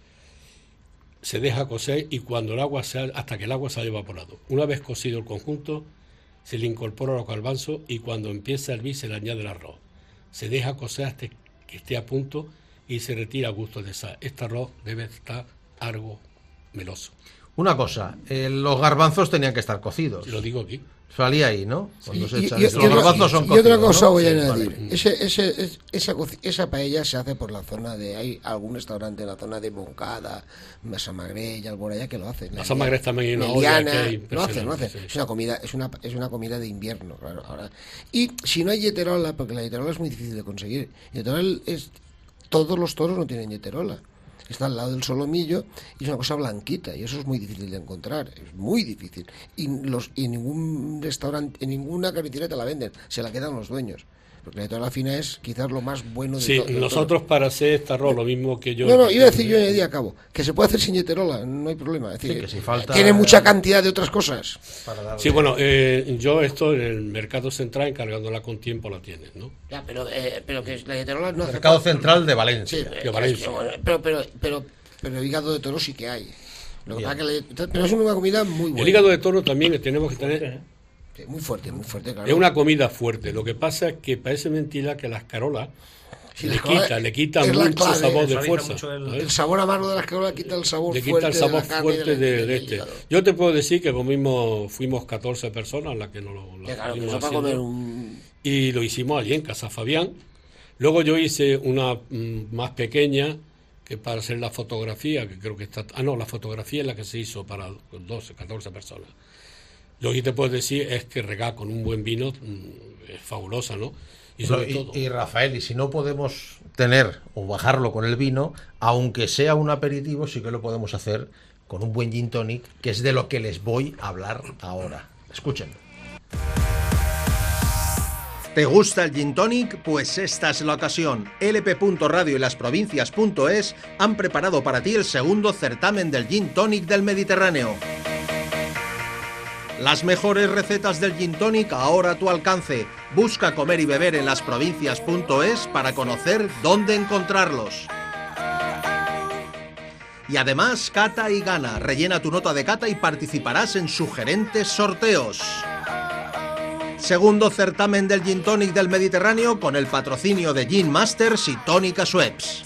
y cuando hasta que el agua se haya evaporado. Una vez cocido el conjunto, se le incorpora los garbanzos y cuando empieza a hervir se le añade el arroz. Se deja cocer hasta que esté a punto y se retira a gusto de sal. Este arroz debe estar algo meloso. Una cosa, los garbanzos tenían que estar cocidos. Lo digo aquí. Salía ahí, ¿no? Cuando Sí, los garbanzos son cocidos. Y otra cosa, ¿no? Voy a añadir. Vale. Esa paella se hace por la zona de... Hay algún restaurante en la zona de Moncada, Massamagrell, Alboraya, que lo hacen. Massamagrell también hay una olla que lo hacen. Sí. Es una comida de invierno, claro. Ahora. Y si no hay yeterola, porque la yeterola es muy difícil de conseguir. Todos los toros no tienen yeterola. Está al lado del solomillo y es una cosa blanquita y eso es muy difícil de encontrar, es muy difícil. Y en ningún restaurante, en ninguna carnicería te la venden, se la quedan los dueños. Porque la yeterola fina es quizás lo más bueno de todo. Sí, nosotros para hacer este arroz, lo mismo que yo... No, iba a decir yo en el día a cabo, que se puede hacer sin yeterola, no hay problema. Es decir, sí, que si falta... tiene mucha cantidad de otras cosas. Sí, bueno, yo esto en el Mercado Central, encargándola con tiempo, la tienes, ¿no? Ya, pero que la yeterola no hace... Mercado Central de Valencia. Sí, de Valencia. Pero hígado de toro sí que hay. Lo que pasa pero es una comida muy buena. El hígado de toro también tenemos que tener... Sí, muy fuerte, claro. Es una comida fuerte. Lo que pasa es que parece mentira que la escarola le quita mucho sabor de fuerza. El sabor amargo de la escarola quita el sabor fuerte. Le quita el sabor fuerte de este. Yo te puedo decir que fuimos 14 personas las que nos lo fuimos haciendo. Y lo hicimos allí en Casa Fabián. Luego yo hice una más pequeña, que para hacer la fotografía, que creo que está... la fotografía es la que se hizo para 12, 14 personas. Lo que te puedo decir es que regar con un buen vino es fabulosa, ¿no? Y Rafael, y si no podemos tener o bajarlo con el vino, aunque sea un aperitivo, sí que lo podemos hacer con un buen gin tonic, que es de lo que les voy a hablar ahora. Escuchen. ¿Te gusta el gin tonic? Pues esta es la ocasión. LP.radio y lasprovincias.es han preparado para ti el segundo certamen del gin tonic del Mediterráneo. Las mejores recetas del gin tonic ahora a tu alcance. Busca comer y beber en lasprovincias.es para conocer dónde encontrarlos. Y además, cata y gana. Rellena tu nota de cata y participarás en sugerentes sorteos. Segundo certamen del Gin Tonic del Mediterráneo con el patrocinio de Gin Masters y Tónica Schweppes.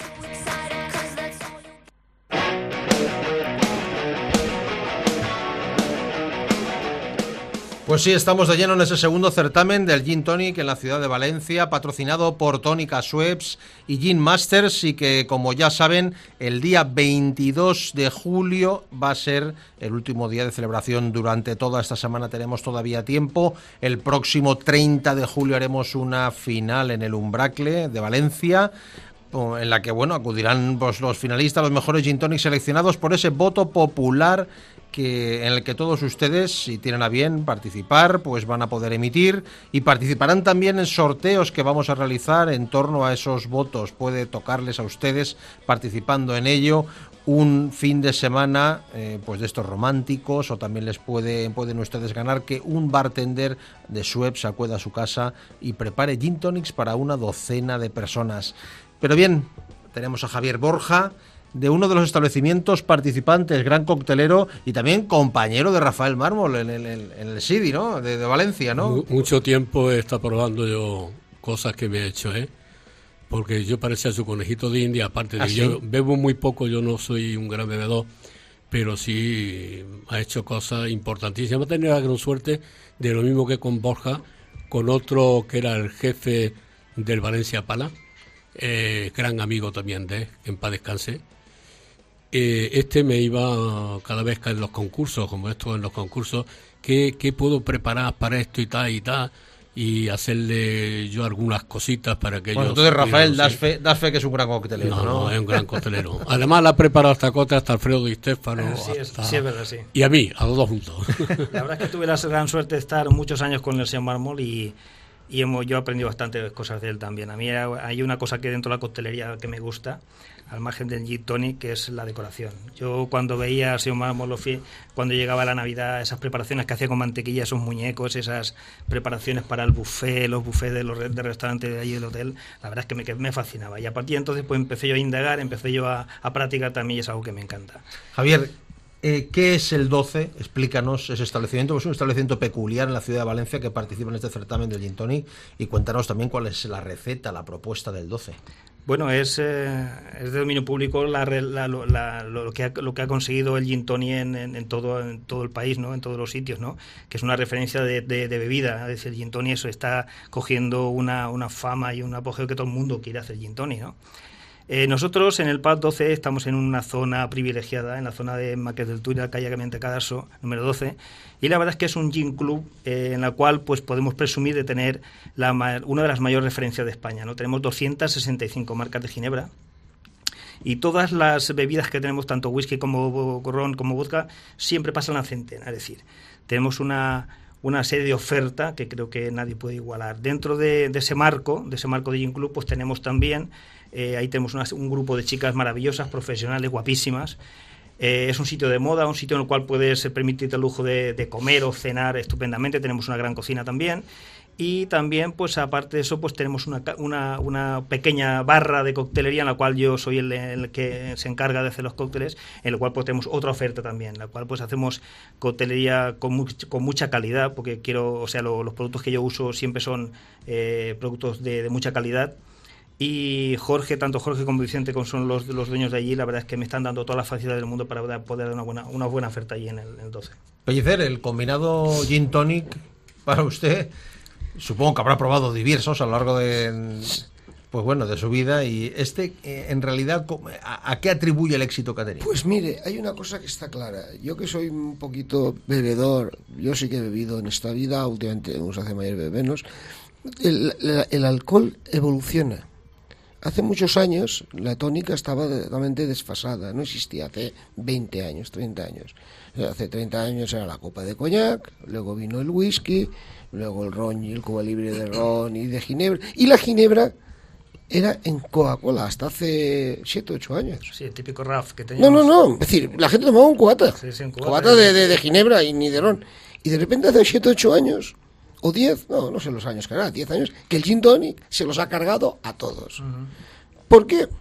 Pues sí, estamos de lleno en ese segundo certamen del Gin Tonic en la ciudad de Valencia, patrocinado por Tónica Schweppes y Gin Masters, y que, como ya saben, el día 22 de julio va a ser el último día de celebración. Durante toda esta semana tenemos todavía tiempo. El próximo 30 de julio haremos una final en el Umbracle de Valencia, en la que, bueno, acudirán pues los finalistas, los mejores Gin Tonic seleccionados por ese voto popular en el que todos ustedes, si tienen a bien participar, pues van a poder emitir, y participarán también en sorteos que vamos a realizar en torno a esos votos. Puede tocarles a ustedes, participando en ello, un fin de semana pues de estos románticos, o también pueden ustedes ganar que un bartender de Schweppes acuda a su casa y prepare Gin Tonics para una docena de personas. Pero bien, tenemos a Javier Borja, de uno de los establecimientos participantes, gran coctelero y también compañero de Rafael Mármol en el Sidi, ¿no? De Valencia, ¿no? Mucho tiempo he estado probando yo cosas que me he hecho, porque yo parecía su conejito de India, aparte de que yo bebo muy poco, yo no soy un gran bebedor, pero sí ha hecho cosas importantísimas. He tenido la gran suerte de lo mismo que con Borja, con otro que era el jefe del Valencia Pala, gran amigo también de él, que en paz descanse. Me iba cada vez que en los concursos, como esto en los concursos, ¿qué puedo preparar para esto y tal, y hacerle yo algunas cositas para que ellos... Entonces, Rafael, das fe que es un gran coctelero, ¿no? No, es un gran coctelero. Además, la ha preparado hasta Cote, hasta Alfredo Di Stéfano. Sí, es verdad, sí. Y a mí, a los dos juntos. La verdad es que tuve la gran suerte de estar muchos años con el señor Mármol y yo he aprendido bastantes cosas de él también. A mí hay una cosa que dentro de la coctelería que me gusta, al margen del Gin Tonic, que es la decoración. Yo cuando veía al señor Mármol, cuando llegaba la Navidad, esas preparaciones que hacía con mantequilla, esos muñecos, esas preparaciones para el buffet, los buffets de restaurantes de allí del hotel, la verdad es que me fascinaba. Y a partir de entonces pues empecé yo a indagar, empecé yo a practicar también, y es algo que me encanta. Javier, ¿qué es el 12? Explícanos ese establecimiento. Es un establecimiento peculiar en la ciudad de Valencia que participa en este certamen del Gin Tonic, y cuéntanos también cuál es la receta, la propuesta del 12. Bueno, es de dominio público lo que ha conseguido el Gin Tonic en todo el país, ¿no? En todos los sitios, ¿no? Que es una referencia de bebida. Es decir, el Gin Tonic eso está cogiendo una fama y un apogeo que todo el mundo quiere hacer Gin Tonic, ¿no? Nosotros en el Pub 12 estamos en una zona privilegiada, en la zona de Marqués del Turia, calle Clemente Cadaso, número 12, y la verdad es que es un gin club en la cual pues podemos presumir de tener una de las mayores referencias de España, ¿no? Tenemos 265 marcas de ginebra, y todas las bebidas que tenemos, tanto whisky como ron como vodka, siempre pasan la centena. Es decir, tenemos una serie de oferta que creo que nadie puede igualar. Dentro de ese marco de Gin Club, pues tenemos también, ahí tenemos un grupo de chicas maravillosas, profesionales, guapísimas. Es un sitio de moda, un sitio en el cual puedes permitirte el lujo de comer o cenar estupendamente. Tenemos una gran cocina también. Y también, pues aparte de eso, pues tenemos una pequeña barra de coctelería en la cual yo soy el que se encarga de hacer los cócteles, en la cual pues tenemos otra oferta también, en la cual pues hacemos coctelería con mucha calidad, porque los productos que yo uso siempre son productos de mucha calidad. Y tanto Jorge como Vicente, como son los dueños de allí, la verdad es que me están dando toda la facilidad del mundo para poder dar una buena oferta allí en el 12. Pellicer, el combinado Gin Tonic para usted, supongo que habrá probado diversos a lo largo de su vida, y en realidad, ¿a qué atribuye el éxito que ha tenido? Pues mire, hay una cosa que está clara. Yo que soy un poquito bebedor, yo sí que he bebido en esta vida, últimamente nos hace mayor beber menos, el alcohol evoluciona. Hace muchos años la tónica estaba totalmente desfasada, no existía hace 20 años, 30 años. Hace 30 años era la copa de coñac, luego vino el whisky, luego el ron y el Cuba Libre de ron y de ginebra. Y la ginebra era en Coca-Cola hasta hace 7 o 8 años. Sí, el típico RAF que teníamos. No, es decir, la gente tomaba un cubata. Sí, un cubata de ginebra y ni de ron. Y de repente hace 7 o 8 años, o 10, no sé los años que era, 10 años, que el Gin Tonic se los ha cargado a todos. Uh-huh. ¿Por qué?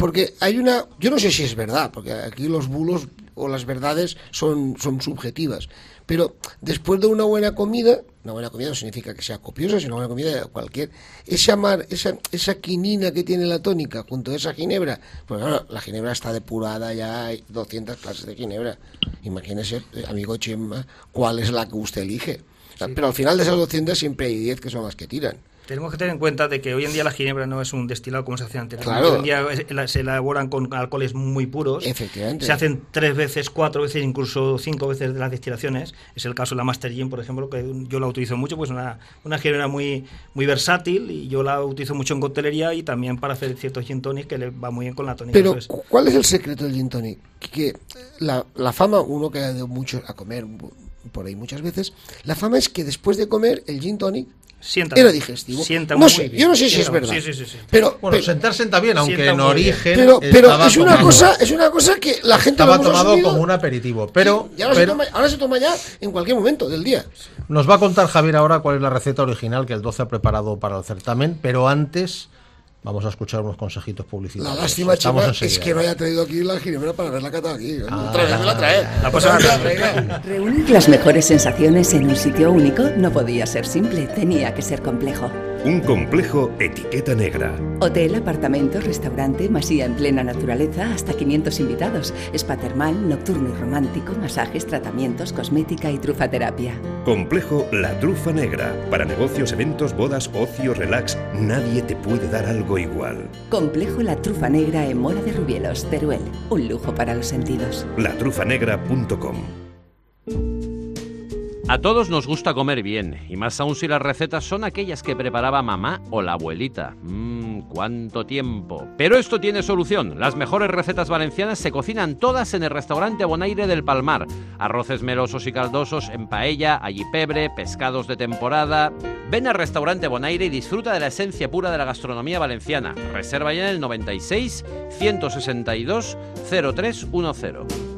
porque hay una... Yo no sé si es verdad, porque aquí los bulos o las verdades son subjetivas, pero después de una buena comida no significa que sea copiosa, sino una buena comida cualquier, esa quinina que tiene la tónica junto a esa ginebra, pues claro, la ginebra está depurada, ya hay 200 clases de ginebra. Imagínese, amigo Chema, cuál es la que usted elige. Sí. Pero al final de esas 200 siempre hay 10 que son las que tiran. Tenemos que tener en cuenta de que hoy en día la ginebra no es un destilado como se hacía antes. Claro. Hoy en día se elaboran con alcoholes muy puros. Efectivamente. Se hacen 3 veces, 4 veces, incluso 5 veces de las destilaciones. Es el caso de la Master Gin, por ejemplo, que yo la utilizo mucho, pues una ginebra muy versátil, y yo la utilizo mucho en coctelería y también para hacer ciertos gin tonics que le va muy bien con la tónica. Pero, ¿cuál es el secreto del gin tonic? Que la fama, uno que ha ido mucho a comer por ahí muchas veces, la fama es que después de comer el gin tonic era digestivo. No sé, yo no sé si es verdad. Sí. Pero sentar sienta bien, aunque en origen pero es una cosa que la gente estaba tomado como un aperitivo. Pero, y ahora se toma ya en cualquier momento del día. Nos va a contar Javier ahora cuál es la receta original que el 12 ha preparado para el certamen, pero antes vamos a escuchar unos consejitos publicitarios. La lástima, Chema, es que no haya traído aquí la ginebra para haberla catado aquí. Otra vez me la trae. Reunir las mejores sensaciones en un sitio único no podía ser simple, tenía que ser complejo. Un complejo etiqueta negra. Hotel, apartamento, restaurante, masía en plena naturaleza, hasta 500 invitados. Spa termal, nocturno y romántico, masajes, tratamientos, cosmética y trufaterapia. Complejo La Trufa Negra. Para negocios, eventos, bodas, ocio, relax, nadie te puede dar algo igual. Complejo La Trufa Negra en Mora de Rubielos, Teruel. Un lujo para los sentidos. latrufanegra.com. A todos nos gusta comer bien, y más aún si las recetas son aquellas que preparaba mamá o la abuelita. ¡Cuánto tiempo! Pero esto tiene solución. Las mejores recetas valencianas se cocinan todas en el restaurante Bonaire del Palmar. Arroces melosos y caldosos en paella, allipebre, pescados de temporada. Ven al restaurante Bonaire y disfruta de la esencia pura de la gastronomía valenciana. Reserva ya en el 96 162 0310.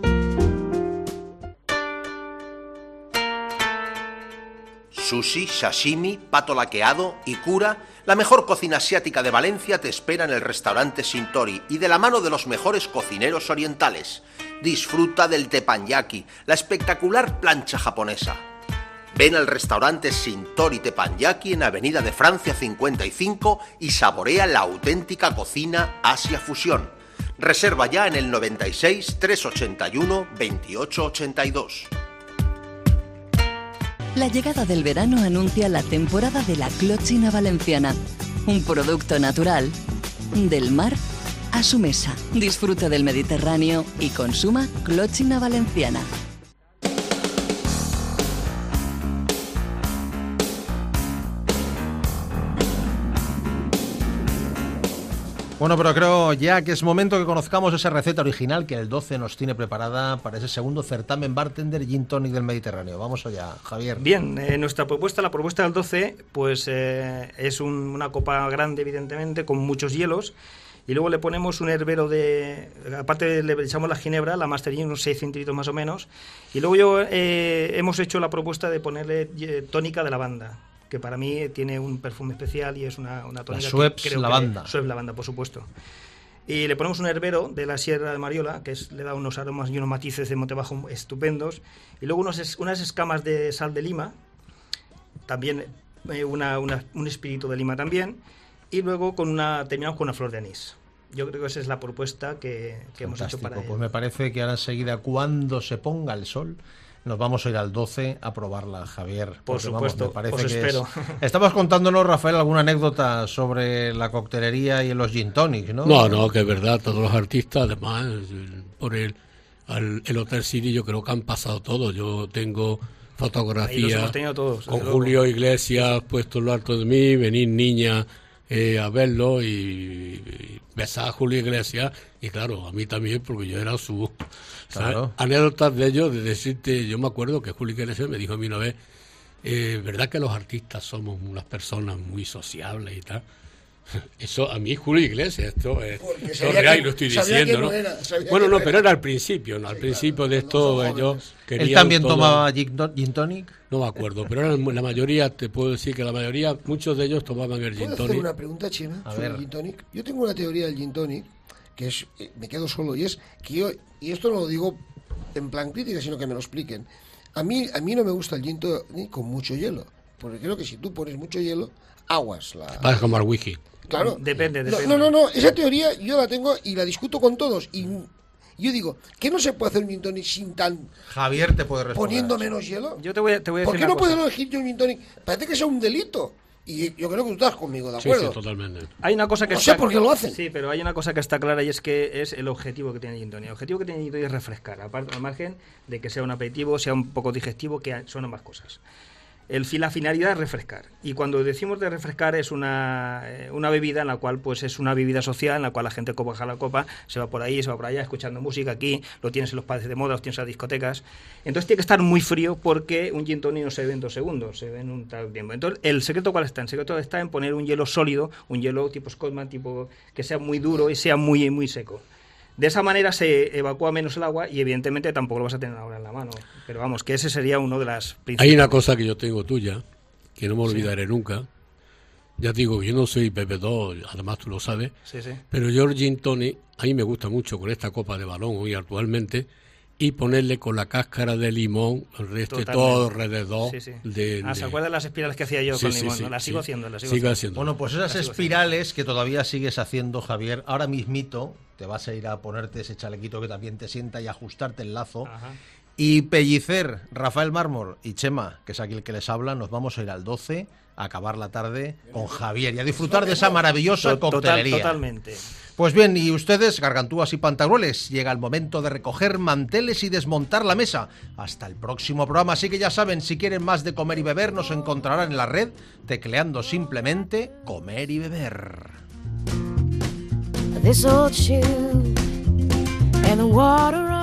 Sushi, sashimi, pato laqueado y cura, la mejor cocina asiática de Valencia te espera en el restaurante Shintori y de la mano de los mejores cocineros orientales. Disfruta del teppanyaki, la espectacular plancha japonesa. Ven al restaurante Shintori Teppanyaki en Avenida de Francia 55 y saborea la auténtica cocina Asia Fusión. Reserva ya en el 96 381 2882. La llegada del verano anuncia la temporada de la clochina valenciana, un producto natural del mar a su mesa. Disfrute del Mediterráneo y consuma clochina valenciana. Bueno, pero creo ya que es momento que conozcamos esa receta original que el 12 nos tiene preparada para ese segundo certamen bartender Gin Tonic del Mediterráneo. Vamos allá, Javier. Bien, nuestra propuesta, la propuesta del 12, pues es una copa grande, evidentemente, con muchos hielos. Y luego le ponemos un herbero aparte le echamos la ginebra, la Master Gin, unos 6 centilitros más o menos. Y luego hemos hecho la propuesta de ponerle tónica de lavanda, que para mí tiene un perfume especial y es una tónica. La Schweppes lavanda. Schweppes lavanda, por supuesto. Y le ponemos un herbero de la Sierra de Mariola, que le da unos aromas y unos matices de monte bajo estupendos. Y luego unas escamas de sal de lima, también un espíritu de lima también. Y luego terminamos con una flor de anís. Yo creo que esa es la propuesta que hemos hecho para él. Pues me parece que ahora enseguida, cuando se ponga el sol, nos vamos a ir al 12 a probarla, Javier. Por supuesto, os espero. Estabas contándonos, Rafael, alguna anécdota sobre la coctelería y los gin tonics, ¿no? No, que es verdad, todos los artistas, además, por el Hotel City yo creo que han pasado todos. Yo tengo fotografías con Julio Iglesias puesto en lo alto de mí, venir niña a verlo y besar a Julio Iglesias, y claro, a mí también, porque yo era su... Claro. Anécdotas de ellos, de decirte, yo me acuerdo que Julio Iglesias me dijo a mí una vez, ¿verdad que los artistas somos unas personas muy sociables y tal? Eso a mí, Julio Iglesias, esto es real, y lo estoy diciendo, ¿no? Bueno, pero era al principio, ¿no? Al principio de esto yo quería... ¿Él también tomaba gin tonic? No me acuerdo, pero la mayoría, te puedo decir que la mayoría, muchos de ellos tomaban el gin tonic. ¿Puedo hacer una pregunta, Chema, sobre el gin tonic? Yo tengo una teoría del gin tonic, que es, me quedo solo, y es que yo, y esto no lo digo en plan crítica, sino que me lo expliquen. A mí no me gusta el gin tonic con mucho hielo, porque creo que si tú pones mucho hielo, aguas. Vas como al whisky. Claro. Depende. No, esa teoría yo la tengo y la discuto con todos, y yo digo, ¿qué no se puede hacer un gin tonic sin tan... Javier te puede responder. Poniendo menos hielo. Yo te voy a decir ¿Por qué no puedes elegir yo un gin tonic? Parece que sea un delito. Y yo creo que tú estás conmigo, ¿de acuerdo? Sí, totalmente. Hay una cosa que no sé por qué lo hacen. Sí, pero hay una cosa que está clara y es que es el objetivo que tiene el gin tonic. El objetivo que tiene el gin tonic es refrescar, aparte al margen de que sea un aperitivo, sea un poco digestivo, que son ambas cosas. La finalidad es refrescar, y cuando decimos de refrescar es una bebida en la cual pues es una bebida social en la cual la gente coja la copa, se va por ahí, se va por allá escuchando música. Aquí lo tienes en los pases de moda, los tienes en las discotecas, entonces tiene que estar muy frío porque un gin tonic no se bebe en 2 segundos, se bebe en un tal tiempo. Entonces el secreto ¿cuál está? El secreto está en poner un hielo sólido, un hielo tipo Scotsman, tipo que sea muy duro y sea muy, muy seco. De esa manera se evacúa menos el agua y evidentemente tampoco lo vas a tener ahora en la mano. Pero vamos, que ese sería uno de las principales. Hay una cosa que yo tengo tuya, que no me olvidaré nunca. Ya te digo, yo no soy bebedor, además tú lo sabes. Sí. Pero yo el gin tonic, a mí me gusta mucho con esta copa de balón hoy actualmente, y ponerle con la cáscara de limón, el resto todo alrededor. Sí. ¿Se acuerdan las espirales que hacía yo con limón? ¿No? Las sigo haciendo. Bueno, pues esas espirales que todavía sigues haciendo, Javier, ahora mismito te vas a ir a ponerte ese chalequito que también te sienta y ajustarte el lazo. Ajá. Y Pellicer, Rafael Mármol y Chema, que es aquí el que les habla, nos vamos a ir al 12 a acabar la tarde con Javier y a disfrutar de esa maravillosa coctelería. Totalmente. Pues bien, y ustedes, gargantúas y pantagrueles, llega el momento de recoger manteles y desmontar la mesa. Hasta el próximo programa, así que ya saben, si quieren más de Comer y Beber, nos encontrarán en la red tecleando simplemente Comer y Beber. This old shoe and the water